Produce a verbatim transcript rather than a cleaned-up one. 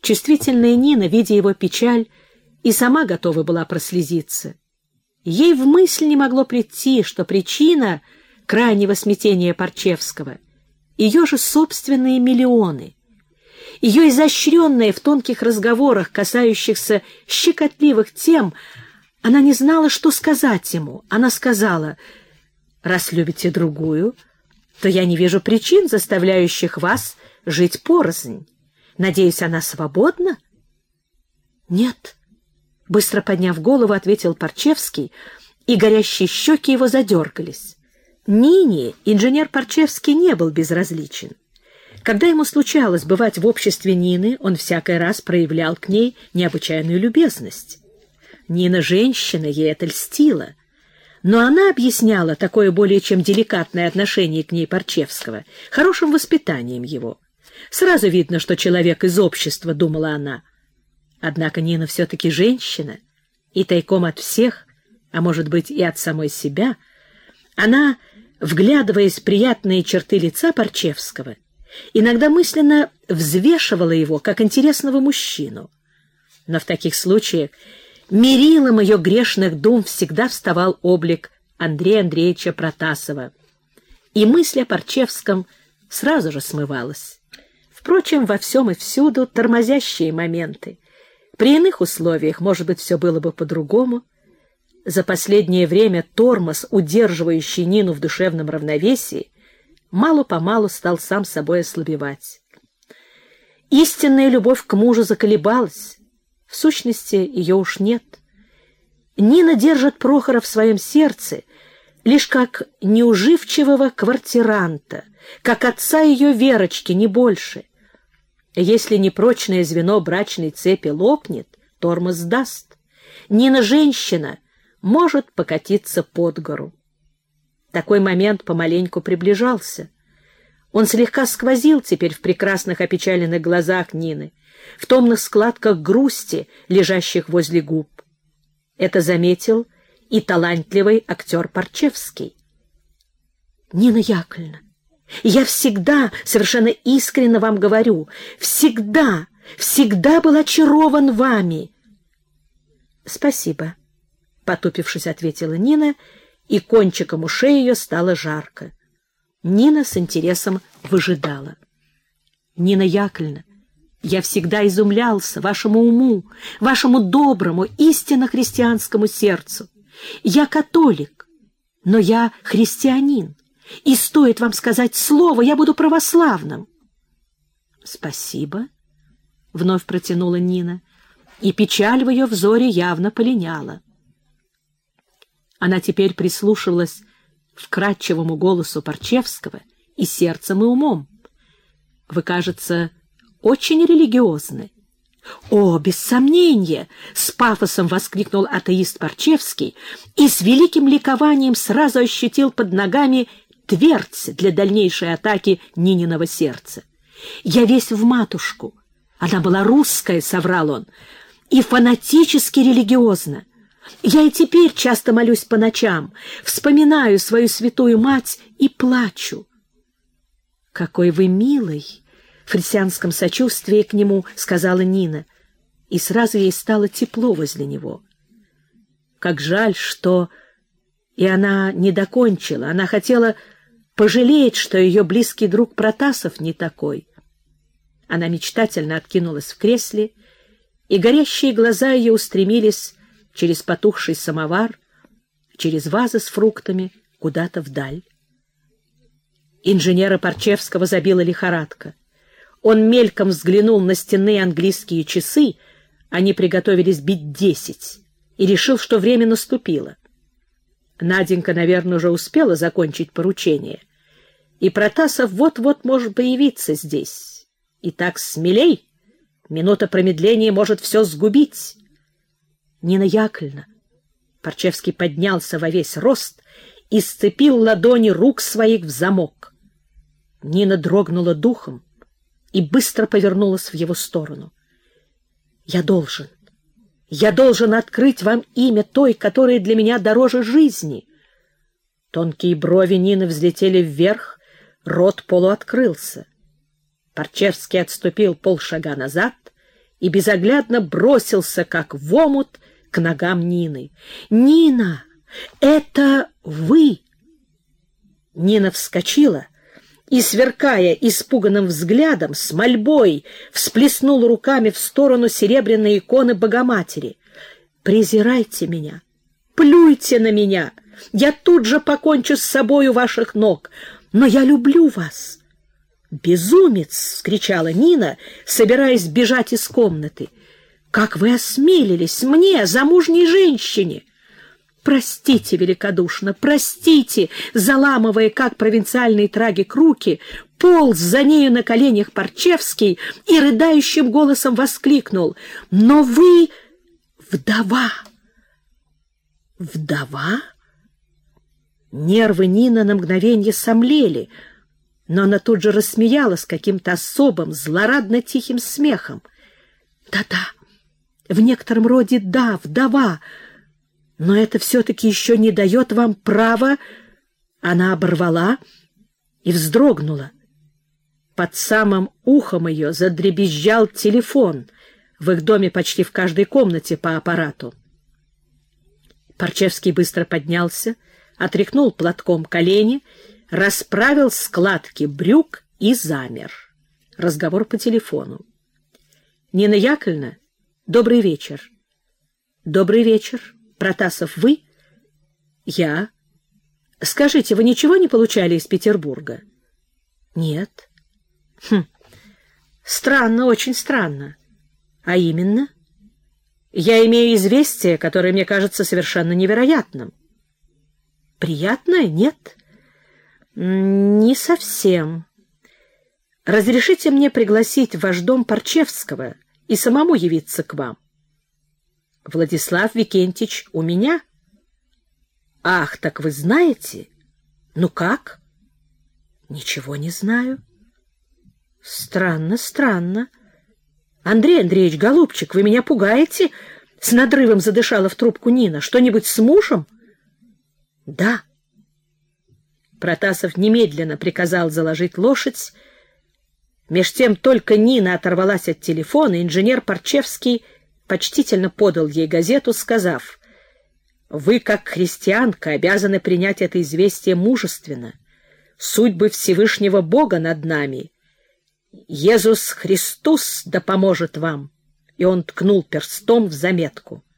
Чувствительная Нина, видя его печаль, и сама готова была прослезиться. Ей в мысль не могло прийти, что причина крайнего смятения Парчевского — ее же собственные миллионы. Ее изощренная в тонких разговорах, касающихся щекотливых тем, она не знала, что сказать ему. Она сказала: «Раз любите другую, то я не вижу причин, заставляющих вас жить порознь. Надеюсь, она свободна?» «Нет», — быстро подняв голову, ответил Парчевский, и горящие щеки его задергались. Нине инженер Парчевский не был безразличен. Когда ему случалось бывать в обществе Нины, он всякий раз проявлял к ней необычайную любезность. Нина женщина, ей это льстило, но она объясняла такое более чем деликатное отношение к ней Парчевского хорошим воспитанием его. Сразу видно, что человек из общества, думала она. Однако Нина все-таки женщина, и тайком от всех, а может быть и от самой себя, она, вглядываясь в приятные черты лица Парчевского, иногда мысленно взвешивала его как интересного мужчину. Но в таких случаях мерилом ее грешных дум всегда вставал облик Андрея Андреевича Протасова, и мысль о Парчевском сразу же смывалась. Впрочем, во всем и всюду тормозящие моменты. При иных условиях, может быть, все было бы по-другому. За последнее время тормоз, удерживающий Нину в душевном равновесии, мало-помалу стал сам собой ослабевать. Истинная любовь к мужу заколебалась. В сущности, ее уж нет. Нина держит Прохора в своем сердце лишь как неуживчивого квартиранта, как отца ее Верочки, не больше. Если непрочное звено брачной цепи лопнет, тормоз даст. Нина женщина может покатиться под гору. Такой момент помаленьку приближался. Он слегка сквозил теперь в прекрасных опечаленных глазах Нины, в томных складках грусти, лежащих возле губ. Это заметил и талантливый актер Парчевский. «Нина Яковлевна, я всегда, совершенно искренне вам говорю, всегда, всегда был очарован вами». «Спасибо», — потупившись, ответила Нина, и кончиком ушей ее стало жарко. Нина с интересом выжидала. «Нина Яковлевна, я всегда изумлялся вашему уму, вашему доброму, истинно христианскому сердцу. Я католик, но я христианин, и стоит вам сказать слово, я буду православным». «Спасибо», — вновь протянула Нина, и печаль в ее взоре явно полиняла. Она теперь прислушивалась к вкрадчивому голосу Парчевского и сердцем, и умом. «Вы, кажется, очень религиозны». «О, без сомнения!» — с пафосом воскликнул атеист Парчевский и с великим ликованием сразу ощутил под ногами твердь для дальнейшей атаки Нининого сердца. «Я весь в матушку. Она была русская», — соврал он, — «и фанатически религиозна. Я и теперь часто молюсь по ночам, вспоминаю свою святую мать и плачу». «Какой вы милый!» — в христианском сочувствии к нему сказала Нина, и сразу ей стало тепло возле него. Как жаль, что и она не докончила. Она хотела пожалеть, что ее близкий друг Протасов не такой. Она мечтательно откинулась в кресле, и горящие глаза ее устремились через потухший самовар, через вазы с фруктами, куда-то вдаль. Инженера Парчевского забила лихорадка. Он мельком взглянул на стенные английские часы, они приготовились бить десять, и решил, что время наступило. Наденька, наверное, уже успела закончить поручение, и Протасов вот-вот может появиться здесь. И так смелей, минута промедления может все сгубить. «Нина Яковлевна!» Парчевский поднялся во весь рост и сцепил ладони рук своих в замок. Нина дрогнула духом и быстро повернулась в его сторону. «Я должен, я должен открыть вам имя той, которая для меня дороже жизни». Тонкие брови Нины взлетели вверх, рот полуоткрылся. Парчевский отступил полшага назад и безоглядно бросился, как в омут, к ногам Нины. «Нина, это вы!» Нина вскочила и, сверкая испуганным взглядом, с мольбой всплеснула руками в сторону серебряной иконы Богоматери. «Презирайте меня, плюйте на меня, я тут же покончу с собой у ваших ног, но я люблю вас». «Безумец!» — вскричала Нина, собираясь бежать из комнаты. «Как вы осмелились мне, замужней женщине!» «Простите великодушно, простите!» Заламывая, как провинциальный трагик, руки, полз за нею на коленях Парчевский и рыдающим голосом воскликнул: «Но вы вдова!» «Вдова?» Нервы Нины на мгновенье сомлели, но она тут же рассмеялась каким-то особым, злорадно-тихим смехом. «Да-да, в некотором роде да, вдова, но это все-таки еще не дает вам права...» Она оборвала и вздрогнула. Под самым ухом ее задребезжал телефон. В их доме почти в каждой комнате по аппарату. Парчевский быстро поднялся, отряхнул платком колени, расправил складки брюк и замер. Разговор по телефону. «Нина Яковлевна, добрый вечер». «Добрый вечер. Протасов, вы?» «Я. Скажите, вы ничего не получали из Петербурга?» «Нет». «Хм. Странно, очень странно. А именно?» «Я имею известие, которое мне кажется совершенно невероятным». «Приятное? Нет?» «Не совсем. Разрешите мне пригласить в ваш дом Парчевского и самому явиться к вам?» «Владислав Викентьевич у меня?» «Ах, так вы знаете? Ну как?» «Ничего не знаю». «Странно, странно. Андрей Андреевич, голубчик, вы меня пугаете?» С надрывом задышала в трубку Нина. «Что-нибудь с мужем?» «Да». Протасов немедленно приказал заложить лошадь. Меж тем только Нина оторвалась от телефона, инженер Парчевский почтительно подал ей газету, сказав: «Вы, как христианка, обязаны принять это известие мужественно. Судьбы Всевышнего Бога над нами. Иисус Христос да поможет вам». И он ткнул перстом в заметку.